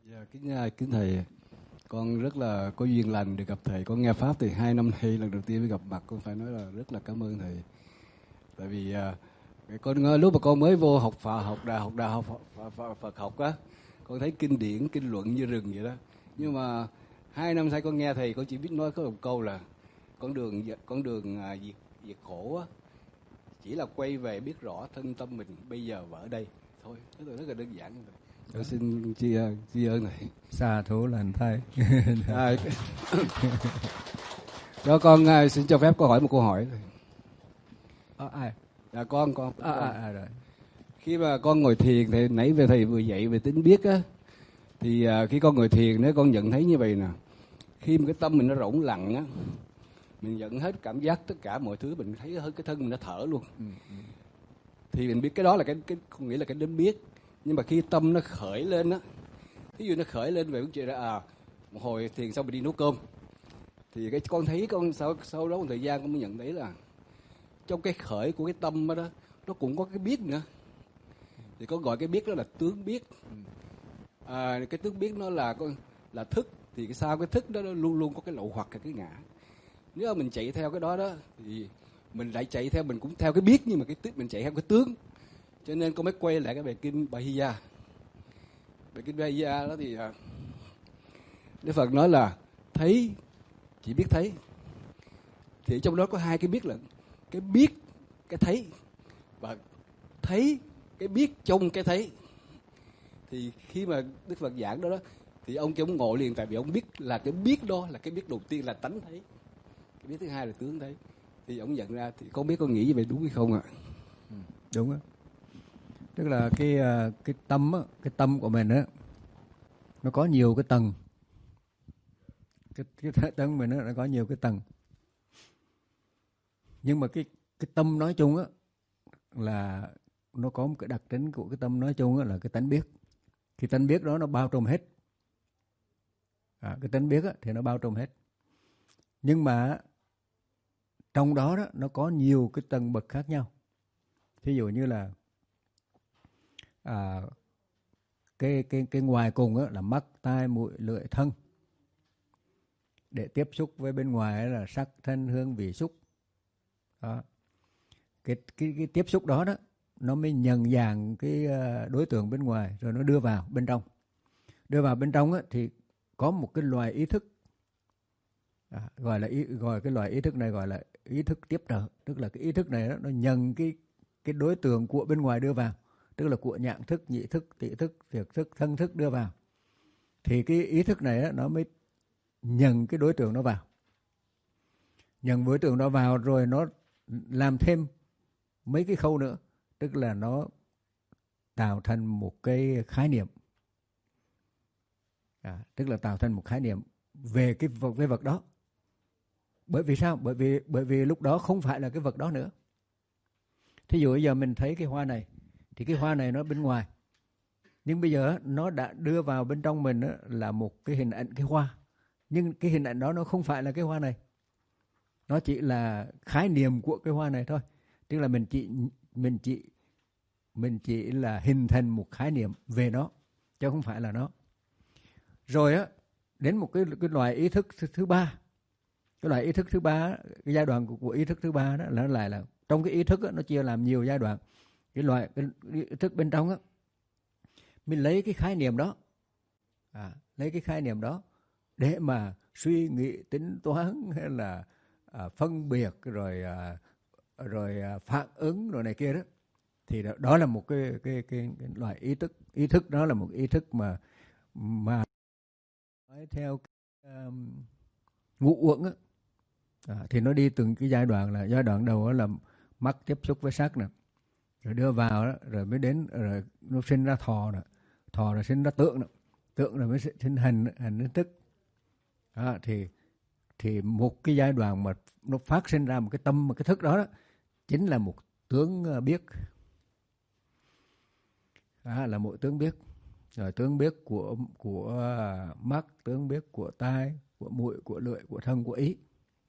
Dạ, kính thầy, con rất là có duyên lành được gặp thầy. Con nghe pháp thì 2 năm nay lần đầu tiên mới gặp mặt, con phải nói là rất là cảm ơn thầy. Tại vì con lúc mà con mới vô học Phật học á, con thấy kinh điển kinh luận như rừng vậy đó. Nhưng mà 2 năm nay con nghe thầy, con chỉ biết nói có một câu là con đường diệt khổ á, chỉ là quay về biết rõ thân tâm mình bây giờ và ở đây thôi. Rất là đơn giản. Tôi xin tri ân thầy. Xa thú lành thầy. Đó, con xin cho phép con hỏi một câu hỏi. Ai? Dạ con. Rồi. Khi mà con ngồi thiền thì nãy về thầy vừa dạy về tính biết á, thì khi con ngồi thiền nếu con nhận thấy như vậy nè, khi mà cái tâm mình nó rỗng lặng á, mình nhận hết cảm giác tất cả mọi thứ, mình thấy hết cái thân mình nó thở luôn. Thì mình biết cái đó là cái con nghĩ là cái đến biết. Nhưng mà khi tâm nó khởi lên á, ví dụ nó khởi lên về vấn chuyện là một hồi thiền xong mình đi nấu cơm, thì cái con thấy sau đó một thời gian con mới nhận thấy là trong cái khởi của cái tâm đó nó cũng có cái biết nữa. Thì con gọi cái biết đó là tướng biết. Cái tướng biết nó là thức. Thì sau cái thức đó nó luôn luôn có cái lậu hoặc cái ngã. Nếu mà mình chạy theo cái đó thì mình lại chạy theo, mình cũng theo cái biết, nhưng mà mình chạy theo cái tướng. Cho nên con mới quay lại cái bài kinh Bahiya. Bài kinh Bahiya đó thì Đức Phật nói là thấy, chỉ biết thấy. Thì trong đó có hai cái biết là cái biết cái thấy, và thấy cái biết trong cái thấy. Thì khi mà Đức Phật giảng đó thì ông kêu ông ngộ liền, tại vì ông biết là cái biết đó là cái biết đầu tiên là tánh thấy, cái biết thứ hai là tướng thấy. Thì ông nhận ra, thì con biết con nghĩ như vậy đúng hay không ạ? Đúng á. Tức là cái tâm á, cái tâm của mình á, nó có nhiều cái tầng. Cái tâm mình nó có nhiều cái tầng. Nhưng mà cái tâm nói chung á là nó có một cái đặc tính của cái tâm nói chung á là cái tánh biết. Cái tánh biết đó nó bao trùm hết. Cái tánh biết á thì nó bao trùm hết. Nhưng mà trong đó nó có nhiều cái tầng bậc khác nhau. Thí dụ như là cái ngoài cùng á là mắt, tai, mũi, lưỡi, thân. Để tiếp xúc với bên ngoài là sắc, thân, hương, vị, xúc. Đó. Cái tiếp xúc đó nó mới nhận dạng cái đối tượng bên ngoài, rồi nó đưa vào bên trong. Đưa vào bên trong á thì có một cái loài ý thức, gọi cái loài ý thức này gọi là ý thức tiếp trợ. Tức là cái ý thức này nó nhận cái đối tượng của bên ngoài đưa vào, tức là của nhãn thức, nhị thức, tị thức, thiệt thức, thân thức đưa vào. Thì cái ý thức này nó mới nhận cái đối tượng nó vào. Nhận đối tượng nó vào rồi nó làm thêm mấy cái khâu nữa. Tức là nó tạo thành một cái khái niệm. Tức là tạo thành một khái niệm về cái vật đó. Bởi vì sao? Bởi vì lúc đó không phải là cái vật đó nữa. Thí dụ bây giờ mình thấy cái hoa này, thì cái hoa này nó bên ngoài. Nhưng bây giờ nó đã đưa vào bên trong mình là một cái hình ảnh cái hoa. Nhưng cái hình ảnh đó nó không phải là cái hoa này. Nó chỉ là khái niệm của cái hoa này thôi. Tức là mình chỉ là hình thành một khái niệm về nó, chứ không phải là nó. Rồi đến một cái loại ý thức thứ ba. Cái loại ý thức thứ ba, cái giai đoạn của ý thức thứ ba đó là lại là trong cái ý thức nó chia làm nhiều giai đoạn. Cái ý thức bên trong mình lấy cái khái niệm đó, lấy cái khái niệm đó để mà suy nghĩ, tính toán hay là phân biệt rồi phản ứng rồi này kia đó. Thì đó là một cái loại ý thức đó là một ý thức mà nói theo ngũ uẩn thì nó đi từng cái giai đoạn. Là giai đoạn đầu là mắt tiếp xúc với sắc nè, rồi đưa vào đó, rồi mới đến rồi nó sinh ra thọ nè, thọ rồi sinh ra tượng nè, tượng rồi mới sinh hình đến tức. Thì một cái giai đoạn mà nó phát sinh ra một cái tâm, một cái thức đó chính là một tướng biết. Là một tướng biết. Rồi tướng biết của mắt, tướng biết của tai, của mũi, của lưỡi, của thân, của ý.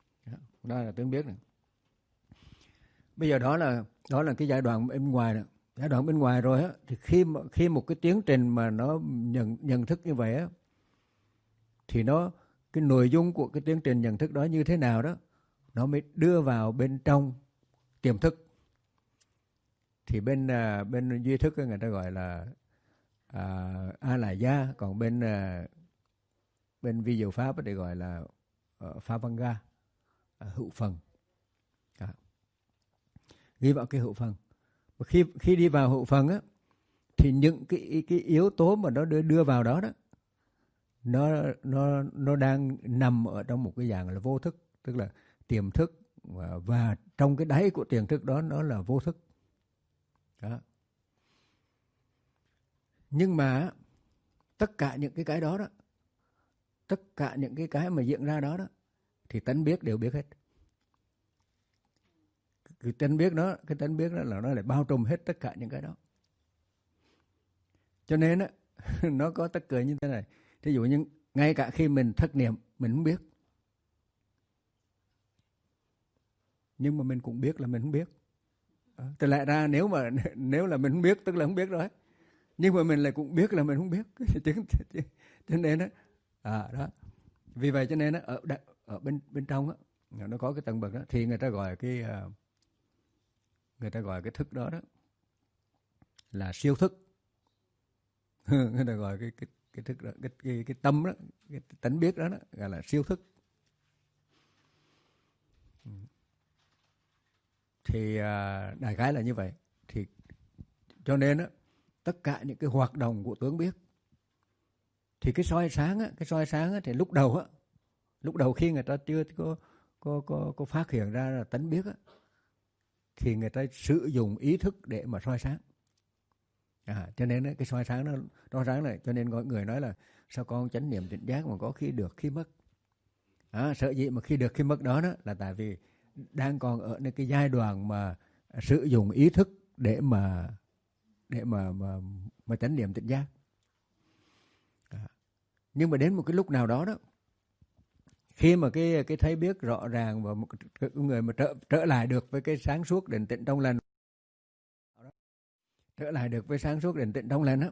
Đó là tướng biết này. Bây giờ đó là cái giai đoạn bên ngoài này. giai đoạn bên ngoài rồi á, thì khi một cái tiến trình mà nó nhận thức như vậy á, thì cái nội dung của cái tiến trình nhận thức đó như thế nào đó, nó mới đưa vào bên trong tiềm thức. Thì bên duy thức người ta gọi là a la gia, còn bên vi diệu pháp thì gọi là pha văn ga, hữu phần. Ghi vào cái hữu phần. Và khi đi vào hữu phần á, thì những cái yếu tố mà nó đưa vào đó đó, nó đang nằm ở trong một cái dạng là vô thức, tức là tiềm thức, và trong cái đáy của tiềm thức đó nó là vô thức đó. Nhưng mà tất cả những cái đó đó, tất cả những cái mà diễn ra đó đó, thì tánh biết đều biết hết. Cái tánh biết đó là nó lại bao trùm hết tất cả những cái đó. Cho nên á, nó có tất cười như thế này. Thí dụ như ngay cả khi mình thất niệm, mình không biết, nhưng mà mình cũng biết là mình không biết. Thì lại ra nếu là mình không biết, tức là không biết rồi. Nhưng mà mình lại cũng biết là mình không biết. Cho nên á, đó. Vì vậy cho nên á, ở bên trong á, nó có cái tầng bậc đó, thì người ta gọi cái thức đó đó là siêu thức. Người ta gọi cái thức đó, cái tâm đó, cái tánh biết đó, gọi là siêu thức. Thì đại khái là như vậy. Thì cho nên á, tất cả những cái hoạt động của tướng biết, thì cái soi sáng á, thì lúc đầu khi người ta chưa có phát hiện ra là tánh biết á, thì người ta sử dụng ý thức để mà soi sáng. Cho nên cái soi sáng nó sáng này, cho nên có người nói là sao con chánh niệm tỉnh giác mà có khi được khi mất. Sợ gì mà khi được khi mất đó là tại vì đang còn ở cái giai đoạn mà sử dụng ý thức để mà chánh niệm tỉnh giác. Nhưng mà đến một cái lúc nào đó đó, khi mà cái thấy biết rõ ràng và một người mà trở lại được với cái sáng suốt định tĩnh trong lành, trở lại được với sáng suốt định tĩnh trong lành á,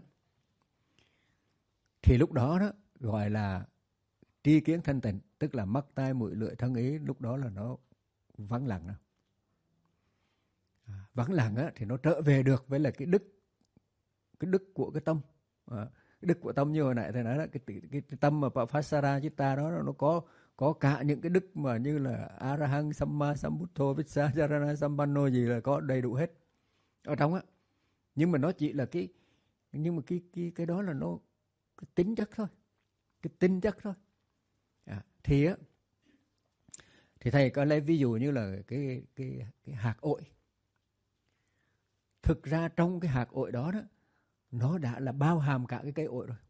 thì lúc đó đó gọi là tri kiến thanh tịnh, tức là mắt tai mũi lưỡi thân ý lúc đó là nó vắng lặng. Vắng lặng á, thì nó trở về được với là cái đức của cái tâm. Cái đức của tâm như hồi nãy thầy nói đó, cái tâm mà Pasara Chitta đó nó có cả những cái đức mà như là Arahang Samma Sambuddho Vissacharana Sampanno gì là có đầy đủ hết ở trong á. Nhưng mà nó chỉ là cái đó là nó cái tính chất thôi, cái tinh chất thôi. Thì thầy có lấy ví dụ như là cái hạt ổi. Thực ra trong cái hạt ổi đó nó đã là bao hàm cả cái cây ổi rồi.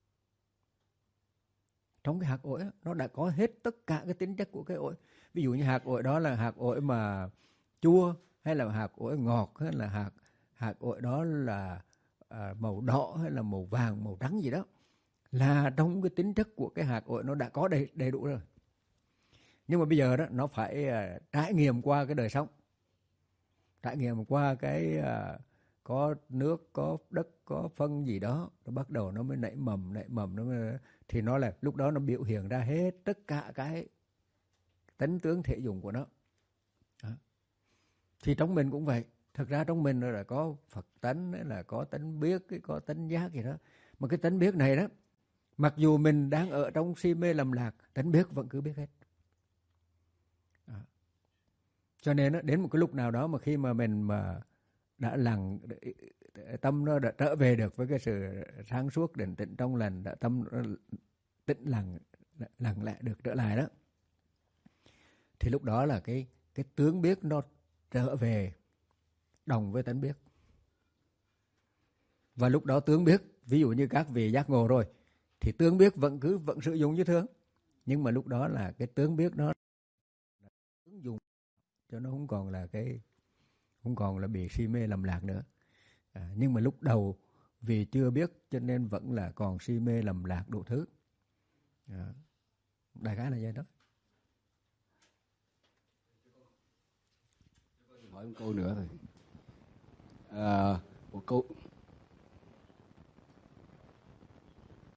Trong cái hạt ổi nó đã có hết tất cả cái tính chất của cây ổi. Ví dụ như hạt ổi đó là hạt ổi mà chua, hay là hạt ổi ngọt, hay là hạt ổi đó là màu đỏ, hay là màu vàng, màu trắng gì đó, là trong cái tính chất của cái hạt ổi nó đã có đầy đủ rồi. Nhưng mà bây giờ đó nó phải trải nghiệm qua cái đời sống, trải nghiệm qua cái có nước, có đất, có phân gì đó, nó bắt đầu nó mới nảy mầm nó mới, thì nó là lúc đó nó biểu hiện ra hết tất cả cái tánh tướng thể dụng của nó. Thì trong mình cũng vậy. Thực ra trong mình là có Phật tánh, là có tánh biết, có tánh giác gì đó. Mà cái tánh biết này đó, mặc dù mình đang ở trong si mê lầm lạc, tánh biết vẫn cứ biết hết. Cho nên đến một cái lúc nào đó mà khi mà mình mà đã lặng, tâm nó đã trở về được với cái sự sáng suốt định tĩnh trong lành, đã tâm nó tĩnh lặng lại được trở lại đó, thì lúc đó là cái tướng biết nó trở về đồng với tánh biết. Và lúc đó tướng biết, ví dụ như các vị giác ngộ rồi, thì tướng biết vẫn sử dụng như thường, nhưng mà lúc đó là cái tướng biết nó ứng dụng cho nó không còn là bị si mê lầm lạc nữa. Nhưng mà lúc đầu vì chưa biết cho nên vẫn là còn si mê lầm lạc đủ thứ. Đại khái là vậy đó. Hỏi một câu nữa thôi. của câu